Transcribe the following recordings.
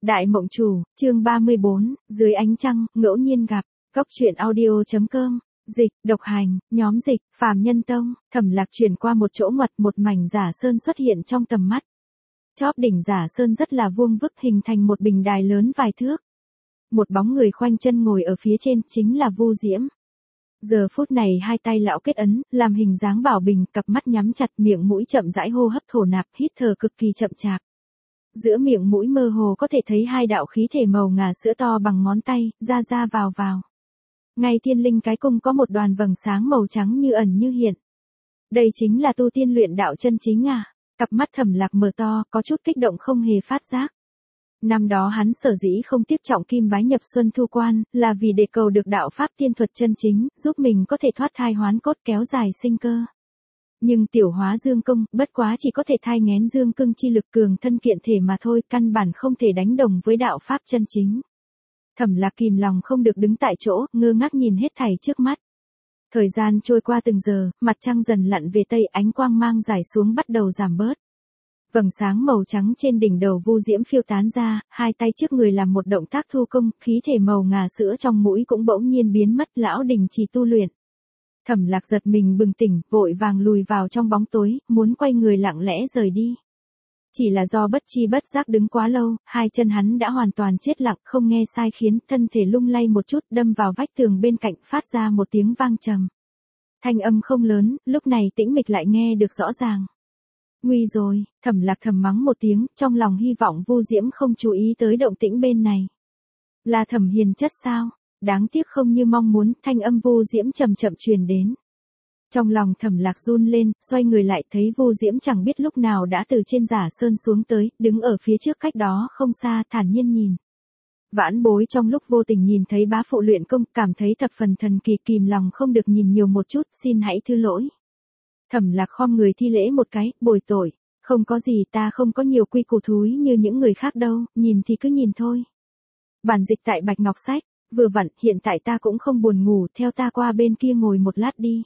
Đại Mộng Chủ, chương 34, dưới ánh trăng, ngẫu nhiên gặp, Cốc truyện audio.com, dịch, độc hành, nhóm dịch, Phàm Nhân Tông, Thẩm Lạc chuyển qua một chỗ ngoặt, một mảnh giả sơn xuất hiện trong tầm mắt. Chóp đỉnh giả sơn rất là vuông vức, hình thành một bình đài lớn vài thước. Một bóng người khoanh chân ngồi ở phía trên, chính là Vu Diễm. Giờ phút này hai tay lão kết ấn, làm hình dáng bảo bình, cặp mắt nhắm chặt, miệng mũi chậm rãi hô hấp thổ nạp, hít thở cực kỳ chậm chạp. Giữa miệng mũi mơ hồ có thể thấy hai đạo khí thể màu ngà sữa to bằng ngón tay, ra ra vào vào. Ngay thiên linh cái cung có một đoàn vầng sáng màu trắng như ẩn như hiện. Đây chính là tu tiên luyện đạo chân chính à? Cặp mắt Thẩm Lạc mở to, có chút kích động không hề phát giác. Năm đó hắn sở dĩ không tiếc trọng kim bái nhập Xuân Thu Quan, là vì để cầu được đạo pháp tiên thuật chân chính, giúp mình có thể thoát thai hoán cốt kéo dài sinh cơ. Nhưng tiểu hóa dương công, bất quá chỉ có thể thai nghén dương cương chi lực cường thân kiện thể mà thôi, căn bản không thể đánh đồng với đạo pháp chân chính. Thẩm Lạc kìm lòng không được đứng tại chỗ, ngơ ngác nhìn hết thảy trước mắt. Thời gian trôi qua từng giờ, mặt trăng dần lặn về tây, ánh quang mang rải xuống bắt đầu giảm bớt. Vầng sáng màu trắng trên đỉnh đầu Vu Diễm phiêu tán ra, hai tay trước người làm một động tác thu công, khí thể màu ngà sữa trong mũi cũng bỗng nhiên biến mất, lão đình chỉ tu luyện. Thẩm Lạc giật mình bừng tỉnh, vội vàng lùi vào trong bóng tối, muốn quay người lặng lẽ rời đi. Chỉ là do bất chi bất giác đứng quá lâu, hai chân hắn đã hoàn toàn chết lặng, không nghe sai khiến, thân thể lung lay một chút, đâm vào vách tường bên cạnh, phát ra một tiếng vang trầm. Thanh âm không lớn, lúc này tĩnh mịch lại nghe được rõ ràng. Nguy rồi, Thẩm Lạc thầm mắng một tiếng, trong lòng hy vọng Vu Diễm không chú ý tới động tĩnh bên này. Là Thẩm Hiền chất sao? Đáng tiếc không như mong muốn, thanh âm Vu Diễm chậm chậm truyền đến. Trong lòng Thẩm Lạc run lên, xoay người lại thấy Vu Diễm chẳng biết lúc nào đã từ trên giả sơn xuống tới, đứng ở phía trước cách đó không xa, thản nhiên nhìn. Vãn Bối trong lúc vô tình nhìn thấy bá phụ luyện công, cảm thấy thập phần thần kỳ, kìm lòng không được nhìn nhiều một chút, xin hãy thứ lỗi. Thẩm Lạc khom người thi lễ một cái, bồi tội, không có gì, ta không có nhiều quy củ thúi như những người khác đâu, nhìn thì cứ nhìn thôi. Bản dịch tại Bạch Ngọc Sách, vừa vặn, hiện tại ta cũng không buồn ngủ, theo ta qua bên kia ngồi một lát đi.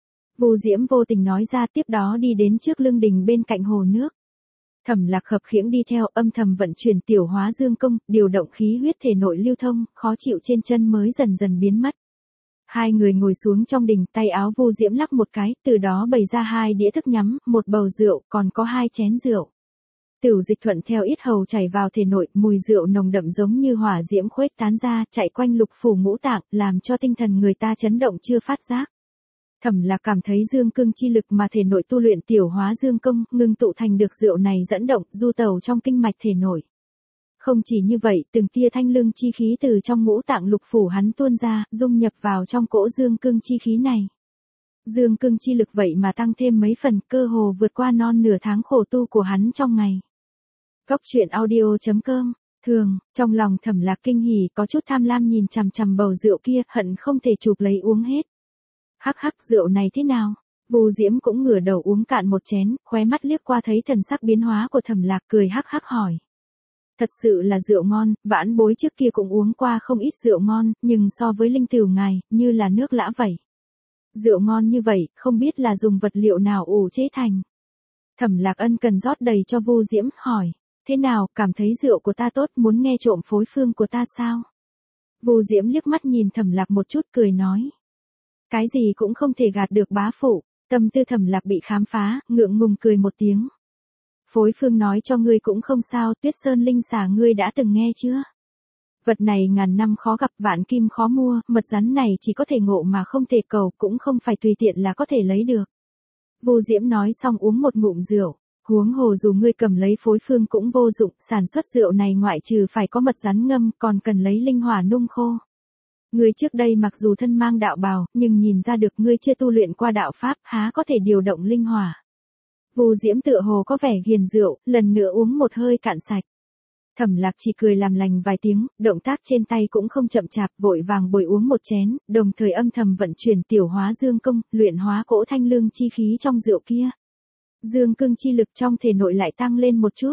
Vu Diễm vô tình nói ra, tiếp đó đi đến trước lưng đình bên cạnh hồ nước. Thẩm Lạc khập khiễng đi theo, âm thầm vận chuyển tiểu hóa dương công, điều động khí huyết thể nội lưu thông, khó chịu trên chân mới dần dần biến mất. Hai người ngồi xuống trong đình, tay áo Vu Diễm lắc một cái, từ đó bày ra hai đĩa thức nhắm, một bầu rượu, còn có hai chén rượu. Tửu dịch thuận theo yết hầu chảy vào thể nội, mùi rượu nồng đậm giống như hỏa diễm khuếch tán ra, chạy quanh lục phủ ngũ tạng, làm cho tinh thần người ta chấn động chưa phát giác. Thẩm Lạc cảm thấy dương cương chi lực mà thể nội tu luyện tiểu hóa dương công, ngưng tụ thành được rượu này dẫn động, du tẩu trong kinh mạch thể nội. Không chỉ như vậy, từng tia thanh lương chi khí từ trong ngũ tạng lục phủ hắn tuôn ra, dung nhập vào trong cỗ dương cương chi khí này. Dương cương chi lực vậy mà tăng thêm mấy phần, cơ hồ vượt qua non nửa tháng khổ tu của hắn trong ngày. Cốc truyện audio.com, thường, trong lòng Thẩm Lạc kinh hỉ, có chút tham lam nhìn chằm chằm bầu rượu kia, hận không thể chụp lấy uống hết. Hắc hắc, rượu này thế nào? Vu Diễm cũng ngửa đầu uống cạn một chén, khóe mắt liếc qua thấy thần sắc biến hóa của Thẩm Lạc, cười hắc hắc hỏi. Thật sự là rượu ngon, Vãn Bối trước kia cũng uống qua không ít rượu ngon, nhưng so với linh tửu ngài, như là nước lã vậy. Rượu ngon như vậy, không biết là dùng vật liệu nào ủ chế thành. Thẩm Lạc ân cần rót đầy cho Vu Diễm, hỏi, thế nào, cảm thấy rượu của ta tốt, muốn nghe trộm phối phương của ta sao? Vu Diễm liếc mắt nhìn Thẩm Lạc một chút, cười nói. Cái gì cũng không thể gạt được bá phụ, tâm tư Thẩm Lạc bị khám phá, ngượng ngùng cười một tiếng. Phối phương nói cho ngươi cũng không sao, Tuyết Sơn linh xà ngươi đã từng nghe chưa? Vật này ngàn năm khó gặp, vạn kim khó mua, mật rắn này chỉ có thể ngộ mà không thể cầu, cũng không phải tùy tiện là có thể lấy được. Vu Diễm nói xong uống một ngụm rượu, huống hồ dù ngươi cầm lấy phối phương cũng vô dụng, sản xuất rượu này ngoại trừ phải có mật rắn ngâm, còn cần lấy linh hỏa nung khô. Ngươi trước đây mặc dù thân mang đạo bào, nhưng nhìn ra được ngươi chưa tu luyện qua đạo pháp, há có thể điều động linh hỏa. Vu Diễm tựa hồ có vẻ ghiền rượu, lần nữa uống một hơi cạn sạch. Thẩm Lạc chỉ cười làm lành vài tiếng, động tác trên tay cũng không chậm chạp, vội vàng bồi uống một chén, đồng thời âm thầm vận chuyển tiểu hóa dương công, luyện hóa cỗ thanh lương chi khí trong rượu kia. Dương cương chi lực trong thể nội lại tăng lên một chút.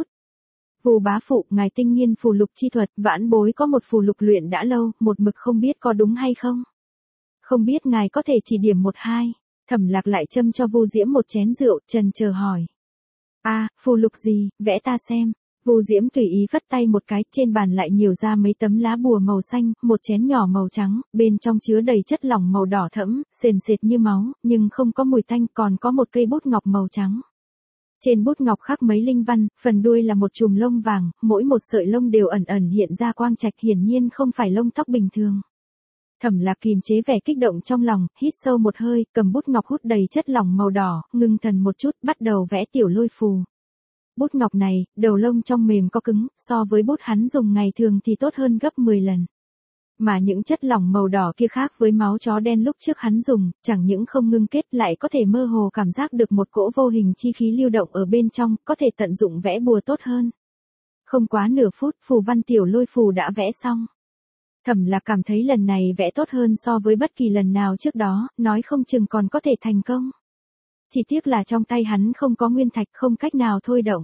Vu bá phụ, ngài tinh nghiên phù lục chi thuật, Vãn Bối có một phù lục luyện đã lâu, một mực không biết có đúng hay không. Không biết ngài có thể chỉ điểm một hai. Thẩm Lạc lại châm cho Vu Diễm một chén rượu, trần chờ hỏi. Phù lục gì, vẽ ta xem. Vu Diễm tùy ý vất tay một cái, trên bàn lại nhiều ra mấy tấm lá bùa màu xanh, một chén nhỏ màu trắng, bên trong chứa đầy chất lỏng màu đỏ thẫm, sền sệt như máu, nhưng không có mùi tanh, còn có một cây bút ngọc màu trắng. Trên bút ngọc khắc mấy linh văn, phần đuôi là một chùm lông vàng, mỗi một sợi lông đều ẩn ẩn hiện ra quang trạch, hiển nhiên không phải lông tóc bình thường. Thẩm Lạc kìm chế vẻ kích động trong lòng, hít sâu một hơi, cầm bút ngọc hút đầy chất lỏng màu đỏ, ngưng thần một chút, bắt đầu vẽ tiểu lôi phù. Bút ngọc này, đầu lông trong mềm có cứng, so với bút hắn dùng ngày thường thì tốt hơn gấp 10 lần. Mà những chất lỏng màu đỏ kia khác với máu chó đen lúc trước hắn dùng, chẳng những không ngưng kết lại có thể mơ hồ cảm giác được một cỗ vô hình chi khí lưu động ở bên trong, có thể tận dụng vẽ bùa tốt hơn. Không quá nửa phút, phù văn tiểu lôi phù đã vẽ xong. Thẩm Lạc cảm thấy lần này vẽ tốt hơn so với bất kỳ lần nào trước đó, nói không chừng còn có thể thành công. Chỉ tiếc là trong tay hắn không có nguyên thạch, không cách nào thôi động.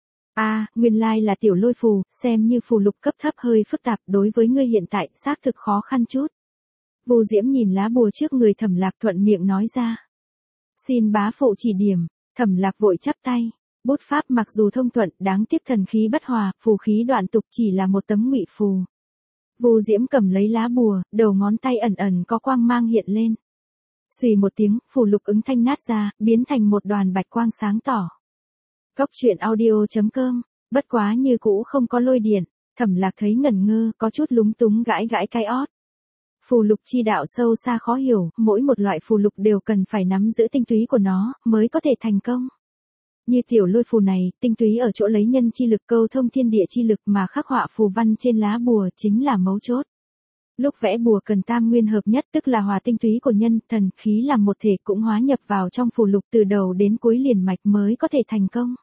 Nguyên lai là tiểu lôi phù, xem như phù lục cấp thấp hơi phức tạp, đối với ngươi hiện tại, xác thực khó khăn chút. Vu Diễm nhìn lá bùa trước người Thẩm Lạc thuận miệng nói ra. Xin bá phụ chỉ điểm, Thẩm Lạc vội chắp tay. Bút pháp mặc dù thông thuận, đáng tiếc thần khí bất hòa, phù khí đoạn tục, chỉ là một tấm ngụy phù. Vu Diễm cầm lấy lá bùa, đầu ngón tay ẩn ẩn có quang mang hiện lên. Xùy một tiếng, phù lục ứng thanh nát ra, biến thành một đoàn bạch quang sáng tỏ. Góc truyện audio.com, bất quá như cũ không có lôi điện, Thẩm Lạc thấy ngẩn ngơ, có chút lúng túng gãi gãi cái ót. Phù lục chi đạo sâu xa khó hiểu, mỗi một loại phù lục đều cần phải nắm giữ tinh túy của nó, mới có thể thành công. Như tiểu lôi phù này, tinh túy ở chỗ lấy nhân chi lực câu thông thiên địa chi lực mà khắc họa phù văn trên lá bùa chính là mấu chốt. Lúc vẽ bùa cần tam nguyên hợp nhất, tức là hòa tinh túy của nhân, thần, khí làm một thể, cũng hóa nhập vào trong phù lục từ đầu đến cuối liền mạch mới có thể thành công.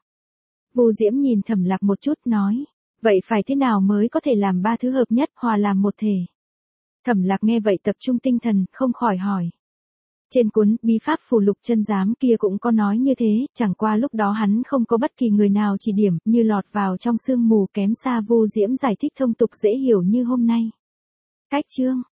Vu Diễm nhìn Thẩm Lạc một chút nói, vậy phải thế nào mới có thể làm ba thứ hợp nhất, hòa làm một thể? Thẩm Lạc nghe vậy tập trung tinh thần, không khỏi hỏi. Trên cuốn bí pháp phù lục chân giám kia cũng có nói như thế, chẳng qua lúc đó hắn không có bất kỳ người nào chỉ điểm, như lọt vào trong sương mù, kém xa Vu Diễm giải thích thông tục dễ hiểu như hôm nay. Cách chương